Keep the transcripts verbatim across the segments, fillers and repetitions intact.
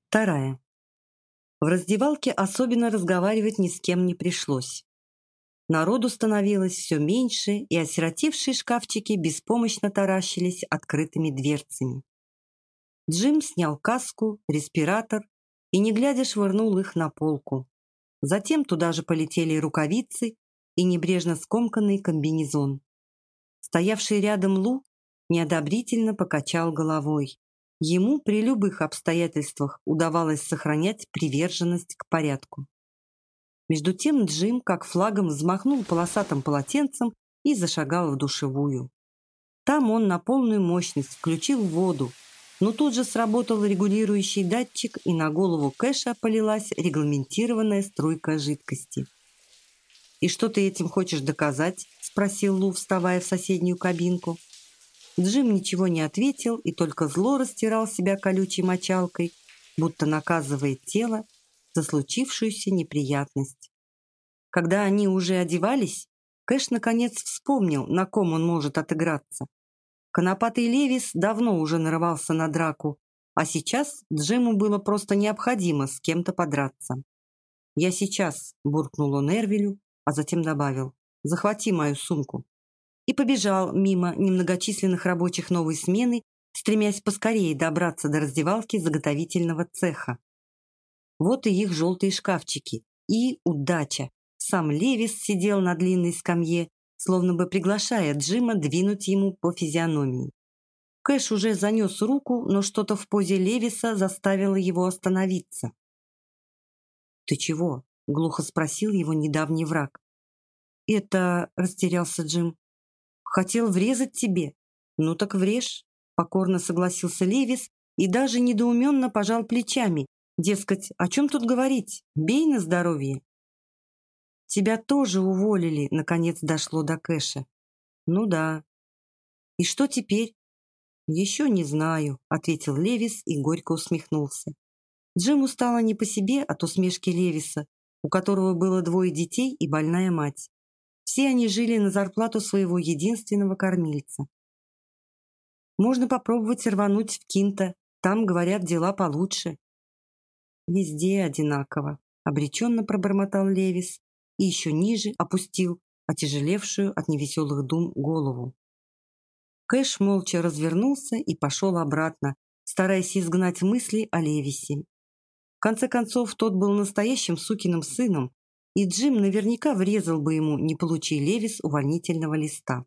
Вторая. В раздевалке особенно разговаривать ни с кем не пришлось. Народу становилось все меньше, и осиротевшие шкафчики беспомощно таращились открытыми дверцами. Джим снял каску, респиратор и, не глядя, швырнул их на полку. Затем туда же полетели рукавицы и небрежно скомканный комбинезон. Стоявший рядом Лу неодобрительно покачал головой. Ему при любых обстоятельствах удавалось сохранять приверженность к порядку. Между тем Джим, как флагом, взмахнул полосатым полотенцем и зашагал в душевую. Там он на полную мощность включил воду, но тут же сработал регулирующий датчик, и на голову Кэша полилась регламентированная струйка жидкости. «И что ты этим хочешь доказать?» – спросил Лу, вставая в соседнюю кабинку. Джим ничего не ответил и только зло растирал себя колючей мочалкой, будто наказывая тело за случившуюся неприятность. Когда они уже одевались, Кэш наконец вспомнил, на ком он может отыграться. Конопатый Левис давно уже нарывался на драку, а сейчас Джиму было просто необходимо с кем-то подраться. «Я сейчас», – буркнул он Эрвилю, а затем добавил: «Захвати мою сумку». И побежал мимо немногочисленных рабочих новой смены, стремясь поскорее добраться до раздевалки заготовительного цеха. Вот и их желтые шкафчики. И удача! Сам Левис сидел на длинной скамье, словно бы приглашая Джима двинуть ему по физиономии. Кэш уже занес руку, но что-то в позе Левиса заставило его остановиться. «Ты чего?» — глухо спросил его недавний враг. «Это...» — растерялся Джим. «Хотел врезать тебе». «Ну так врежь», — покорно согласился Левис и даже недоуменно пожал плечами. Дескать, о чем тут говорить? Бей на здоровье. «Тебя тоже уволили», — наконец дошло до Кэша. «Ну да». «И что теперь?» «Еще не знаю», — ответил Левис и горько усмехнулся. Джиму стало не по себе от усмешки Левиса, у которого было двое детей и больная мать. Все они жили на зарплату своего единственного кормильца. «Можно попробовать рвануть в Кинто, там, говорят, дела получше». «Везде одинаково», — обреченно пробормотал Левис и еще ниже опустил отяжелевшую от невеселых дум голову. Кэш молча развернулся и пошел обратно, стараясь изгнать мысли о Левисе. В конце концов, тот был настоящим сукиным сыном, и Джим наверняка врезал бы ему, не получи Левис увольнительного листа.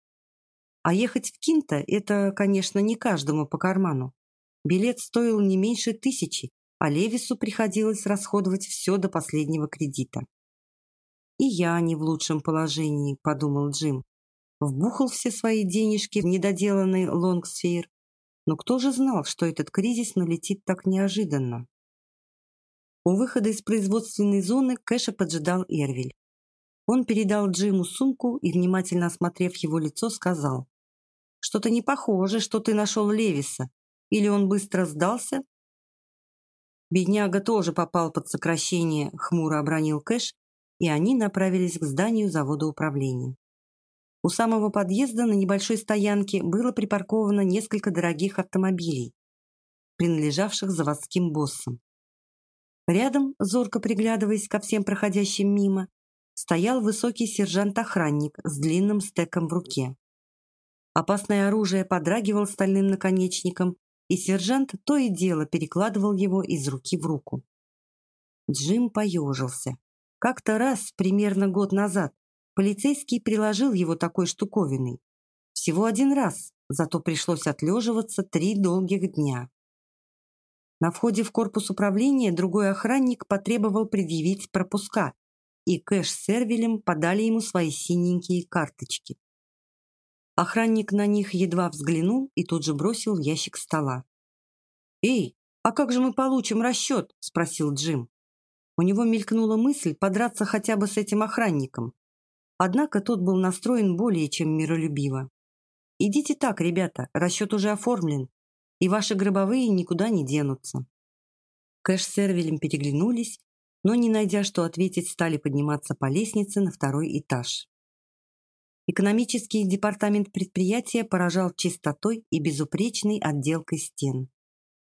А ехать в Кинто – это, конечно, не каждому по карману. Билет стоил не меньше тысячи, а Левису приходилось расходовать все до последнего кредита. «И я не в лучшем положении», – подумал Джим. Вбухал все свои денежки в недоделанный лонгсфейр. Но кто же знал, что этот кризис налетит так неожиданно? У выхода из производственной зоны Кэша поджидал Эрвиль. Он передал Джиму сумку и, внимательно осмотрев его лицо, сказал: «Что-то не похоже, что ты нашел Левиса. Или он быстро сдался?» «Бедняга тоже попал под сокращение», — хмуро обронил Кэш, и они направились к зданию завода управления. У самого подъезда на небольшой стоянке было припарковано несколько дорогих автомобилей, принадлежавших заводским боссам. Рядом, зорко приглядываясь ко всем проходящим мимо, стоял высокий сержант-охранник с длинным стеком в руке. Опасное оружие подрагивало стальным наконечником, и сержант то и дело перекладывал его из руки в руку. Джим поежился. Как-то раз, примерно год назад, полицейский приложил его такой штуковиной. Всего один раз, зато пришлось отлеживаться три долгих дня. На входе в корпус управления другой охранник потребовал предъявить пропуска, и Кэш с Эрвилем подали ему свои синенькие карточки. Охранник на них едва взглянул и тут же бросил в ящик стола. «Эй, а как же мы получим расчет?» – спросил Джим. У него мелькнула мысль подраться хотя бы с этим охранником. Однако тот был настроен более чем миролюбиво. «Идите так, ребята, расчет уже оформлен, и ваши гробовые никуда не денутся». Кэш с Эрвилем переглянулись, но, не найдя что ответить, стали подниматься по лестнице на второй этаж. Экономический департамент предприятия поражал чистотой и безупречной отделкой стен.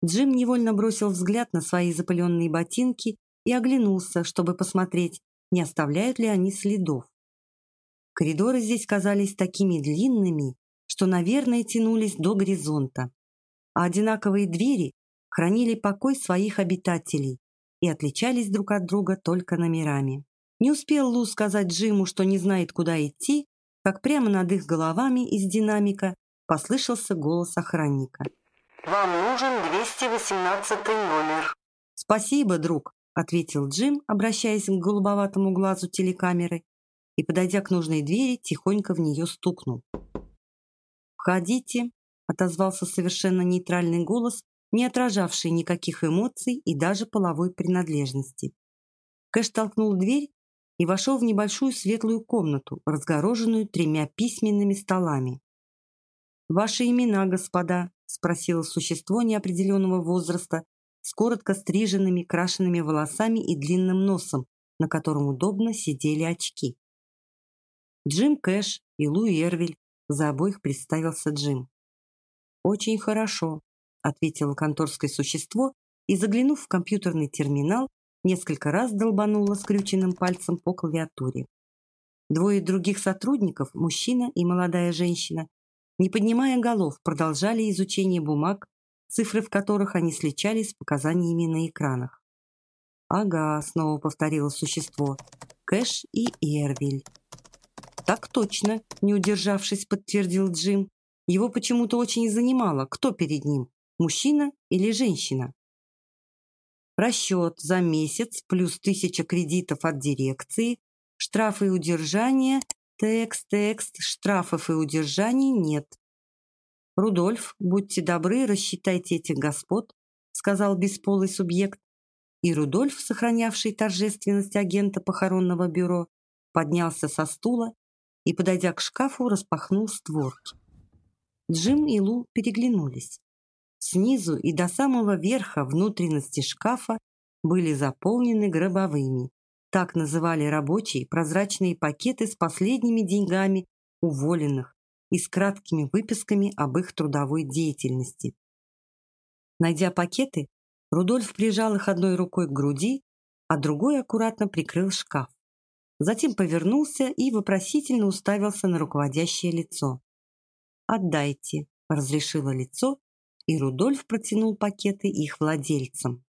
Джим невольно бросил взгляд на свои запыленные ботинки и оглянулся, чтобы посмотреть, не оставляют ли они следов. Коридоры здесь казались такими длинными, что, наверное, тянулись до горизонта, а одинаковые двери хранили покой своих обитателей и отличались друг от друга только номерами. Не успел Лу сказать Джиму, что не знает, куда идти, как прямо над их головами из динамика послышался голос охранника. «Вам нужен двести восемнадцатый номер». «Спасибо, друг», — ответил Джим, обращаясь к голубоватому глазу телекамеры, и, подойдя к нужной двери, тихонько в нее стукнул. «Входите», — отозвался совершенно нейтральный голос, не отражавший никаких эмоций и даже половой принадлежности. Кэш толкнул дверь и вошел в небольшую светлую комнату, разгороженную тремя письменными столами. «Ваши имена, господа?» — спросило существо неопределенного возраста с коротко стриженными крашенными волосами и длинным носом, на котором удобно сидели очки. «Джим Кэш и Лу Эрвиль», — за обоих представился Джим. «Очень хорошо», — ответило конторское существо и, заглянув в компьютерный терминал, несколько раз долбануло скрюченным пальцем по клавиатуре. Двое других сотрудников, мужчина и молодая женщина, не поднимая голов, продолжали изучение бумаг, цифры в которых они сличали с показаниями на экранах. «Ага», — снова повторило существо, — «Кэш и Эрвиль». «Так точно», — не удержавшись, подтвердил Джим. Его почему-то очень занимало, кто перед ним, мужчина или женщина. Расчет за месяц плюс тысяча кредитов от дирекции, штрафы и удержания, текст, текст, штрафов и удержаний нет. «Рудольф, будьте добры, рассчитайте этих господ», — сказал бесполый субъект. И Рудольф, сохранявший торжественность агента похоронного бюро, поднялся со стула и, подойдя к шкафу, распахнул створки. Джим и Лу переглянулись. Снизу и до самого верха внутренности шкафа были заполнены гробовыми. Так называли рабочие прозрачные пакеты с последними деньгами уволенных и с краткими выписками об их трудовой деятельности. Найдя пакеты, Рудольф прижал их одной рукой к груди, а другой аккуратно прикрыл шкаф. Затем повернулся и вопросительно уставился на руководящее лицо. «Отдайте», — разрешило лицо, и Рудольф протянул пакеты их владельцам.